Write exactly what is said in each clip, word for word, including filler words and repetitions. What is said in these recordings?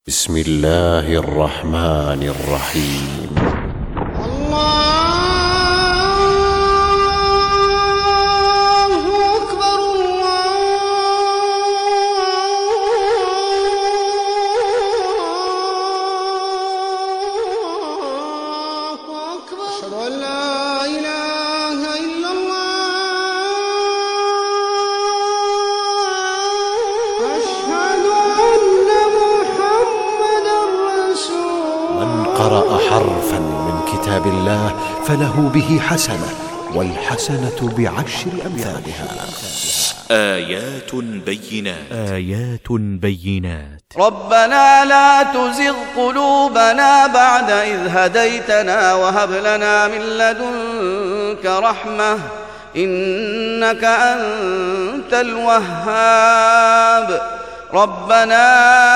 بسم الله الرحمن الرحيم. الله أكبر الله أكبر أشهد أن لا إله إلا الله أشهد أن محمدا رسول من قرأ حرفا من كتاب الله فله به حسنة، والحسنة بعشر أمثالها. آيات بينات آيات بينات ربنا لا تزغ قلوبنا بعد إذ هديتنا وهب لنا من لدنك رحمة إنك أنت الوهاب. ربنا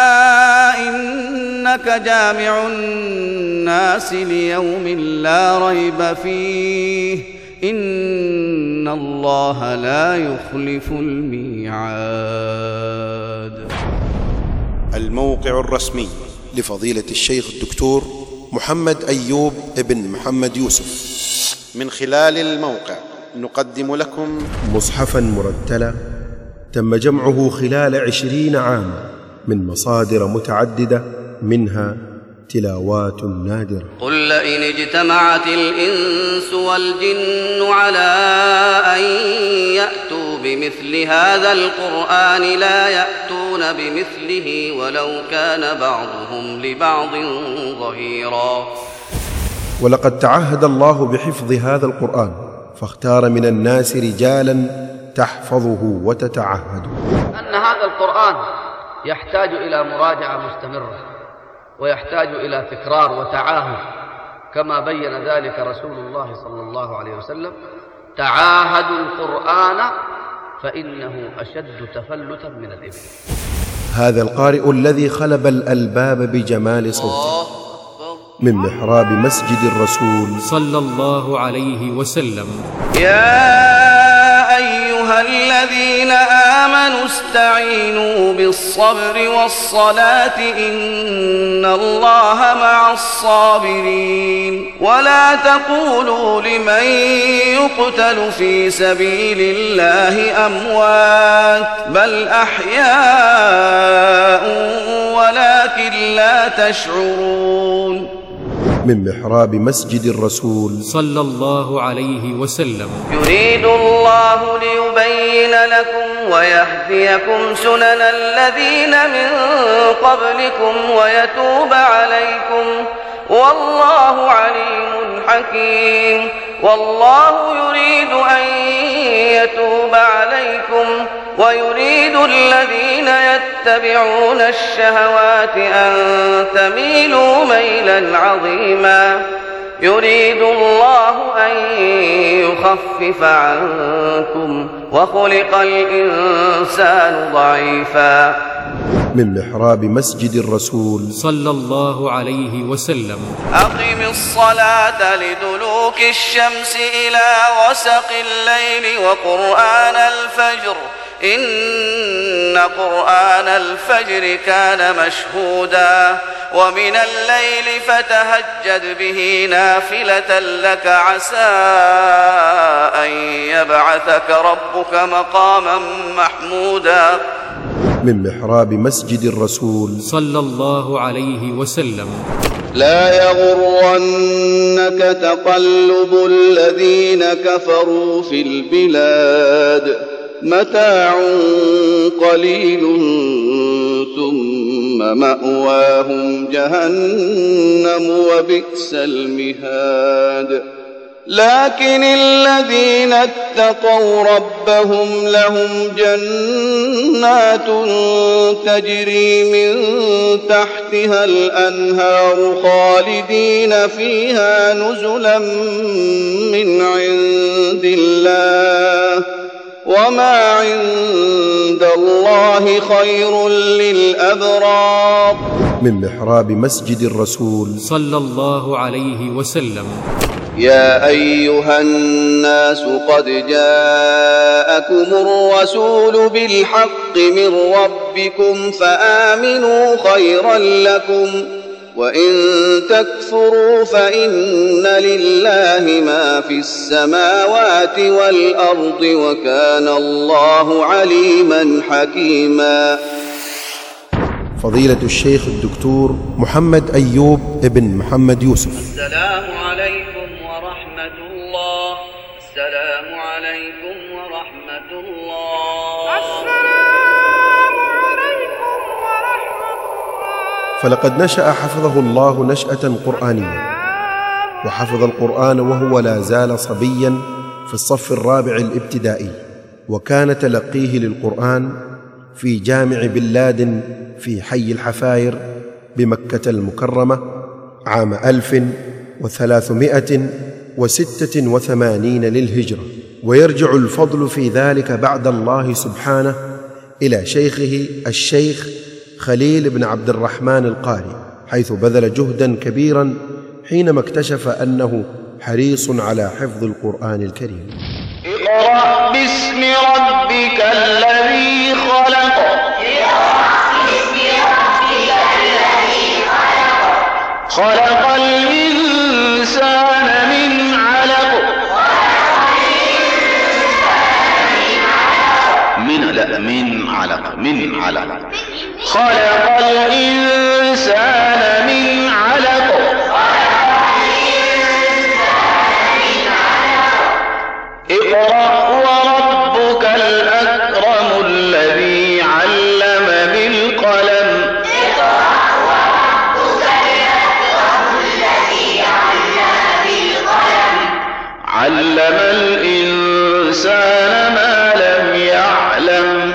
إنك جامع الناس ليوم لا ريب فيه إن الله لا يخلف الميعاد. الموقع الرسمي لفضيلة الشيخ الدكتور محمد أيوب ابن محمد يوسف. من خلال الموقع نقدم لكم مصحفا مرتلا تم جمعه خلال عشرين عاما من مصادر متعددة، منها تلاوات نادرة. قل لئن اجتمعت الإنس والجن على أن يأتوا بمثل هذا القرآن لا يأتون بمثله ولو كان بعضهم لبعض ظهيرا. ولقد تعهد الله بحفظ هذا القرآن، فاختار من الناس رجالا تحفظه وتتعهده. أن هذا القرآن يحتاج إلى مراجعة مستمرة، ويحتاج إلى تكرار وتعاهد، كما بين ذلك رسول الله صلى الله عليه وسلم: تعاهدوا القرآن فإنه أشد تفلتا من الإبل. هذا القارئ الذي خلب الألباب بجمال صوته من محراب مسجد الرسول صلى الله عليه وسلم. يا أيها الذين آمنوا استعينوا بالصبر والصلاة إن الله مع الصابرين. ولا تقولوا لمن يقتل في سبيل الله أموات بل أحياء ولكن لا تشعرون. من محراب مسجد الرسول صلى الله عليه وسلم. يريد الله ليبين لكم ويهديكم سنن الذين من قبلكم ويتوب عليكم والله عليم حكيم. والله يريد أن يتوب عليكم ويريد الذين يتبعون الشهوات أن تميلوا ميلا عظيما. يريد الله أن يخفف عنكم وخلق الإنسان ضعيفا. من محراب مسجد الرسول صلى الله عليه وسلم. أقم الصلاة لدلوك الشمس إلى غسق الليل وقرآن الفجر إن قرآن الفجر كان مشهودا. ومن الليل فتهجد به نافلة لك عسى أن يبعثك ربك مقاما محمودا. من محراب مسجد الرسول صلى الله عليه وسلم. لا يغرنك تقلب الذين كفروا في البلاد متاع قليل ثم مأواهم جهنم وبئس المهاد. لكن الذين اتقوا ربهم لهم جنات تجري من تحتها الأنهار خالدين فيها نزلا من عند الله وما عند الله خير للأبرار. من محراب مسجد الرسول صلى الله عليه وسلم. يا أيها الناس قد جاءكم الرسول بالحق من ربكم ربكم فآمنوا خيرا لكم، وإن تكفروا فإن لله ما في السماوات والأرض، وكان الله عليما حكيما. فضيلة الشيخ الدكتور محمد أيوب ابن محمد يوسف. السلام عليكم ورحمة الله. السلام عليكم ورحمة الله. السلام عليكم ورحمة الله. فلقد نشأ حفظه الله نشأة قرآنية، وحفظ القرآن وهو لا زال صبيا في الصف الرابع الابتدائي، وكان تلقيه للقرآن في جامع بلاد في حي الحفاير بمكة المكرمة عام ألف وثلاثمائة وستة وثمانين للهجرة. ويرجع الفضل في ذلك بعد الله سبحانه إلى شيخه الشيخ خليل بن عبد الرحمن القاري، حيث بذل جهدا كبيرا حينما اكتشف أنه حريص على حفظ القرآن الكريم. اقرأ باسم ربك الذي خلق. خلق الإنسان من علق. من لا من علق من علق. خلق الإنسان من علق. اقرأ وربك الأكرم الذي علم بالقلم. علم الإنسان ما لم يعلم.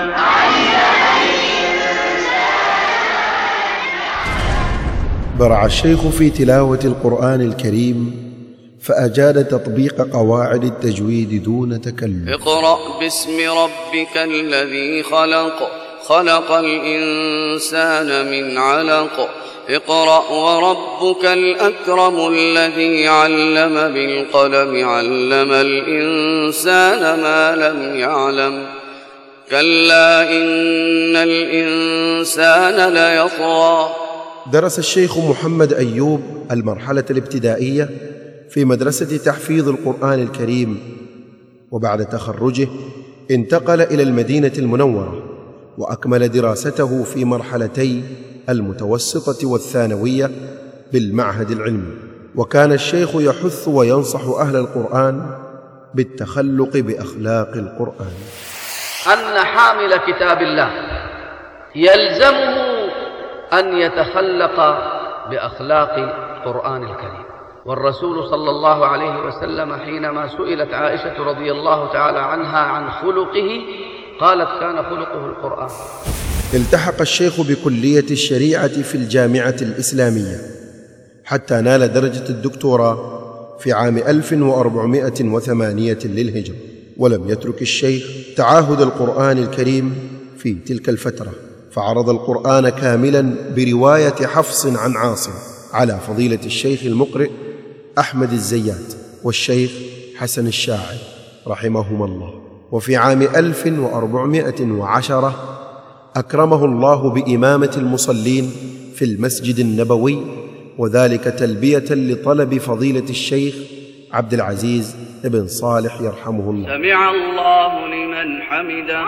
برع الشيخ في تلاوة القرآن الكريم فأجاد تطبيق قواعد التجويد دون تكلف. اقرأ باسم ربك الذي خلق. خلق الإنسان من علق. اقرأ وربك الأكرم الذي علم بالقلم. علم الإنسان ما لم يعلم. كلا إن الإنسان ليطغى. درس الشيخ محمد أيوب المرحلة الابتدائية في مدرسة تحفيظ القرآن الكريم، وبعد تخرجه انتقل إلى المدينة المنورة وأكمل دراسته في مرحلتي المتوسطة والثانوية بالمعهد العلمي. وكان الشيخ يحث وينصح أهل القرآن بالتخلق بأخلاق القرآن. أن حامل كتاب الله يلزمه أن يتخلق بأخلاق القرآن الكريم. والرسول صلى الله عليه وسلم حينما سئلت عائشة رضي الله تعالى عنها عن خلقه قالت كان خلقه القرآن. التحق الشيخ بكلية الشريعة في الجامعة الإسلامية حتى نال درجة الدكتوراه في عام ألف وأربعمائة وثمانية للهجرة. ولم يترك الشيخ تعاهد القرآن الكريم في تلك الفترة، فعرض القرآن كاملا برواية حفص عن عاصم على فضيلة الشيخ المقرئ أحمد الزيات والشيخ حسن الشاعر رحمهما الله. وفي عام ألف وأربعمائة وعشرة أكرمه الله بإمامة المصلين في المسجد النبوي، وذلك تلبية لطلب فضيلة الشيخ عبد العزيز بن صالح يرحمه الله. سمع الله لمن حمده.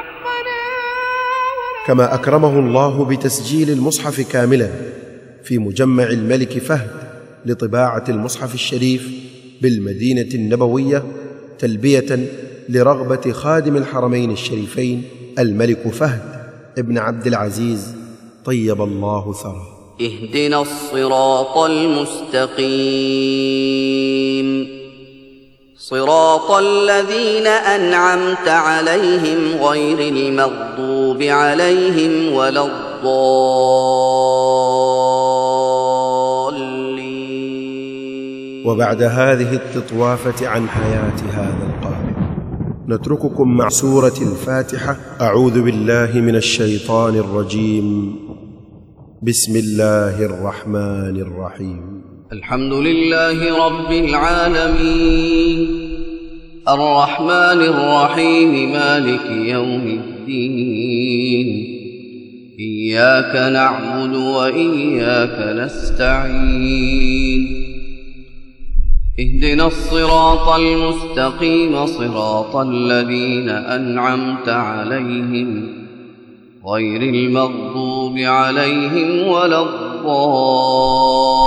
كما أكرمه الله بتسجيل المصحف كاملا في مجمع الملك فهد لطباعة المصحف الشريف بالمدينة النبوية، تلبية لرغبة خادم الحرمين الشريفين الملك فهد ابن عبد العزيز طيب الله ثراه. اهدنا الصراط المستقيم صراط الذين أنعمت عليهم غير المغضوب عليهم ولا الضالين. وبعد هذه التطوافة عن حياة هذا القارئ نترككم مع سورة الفاتحة. أعوذ بالله من الشيطان الرجيم. بسم الله الرحمن الرحيم. الحمد لله رب العالمين الرحمن الرحيم مالك يوم الدين إياك نعبد وإياك نستعين اهدنا الصراط المستقيم صراط الذين أنعمت عليهم غير المغضوب عليهم ولا الضالين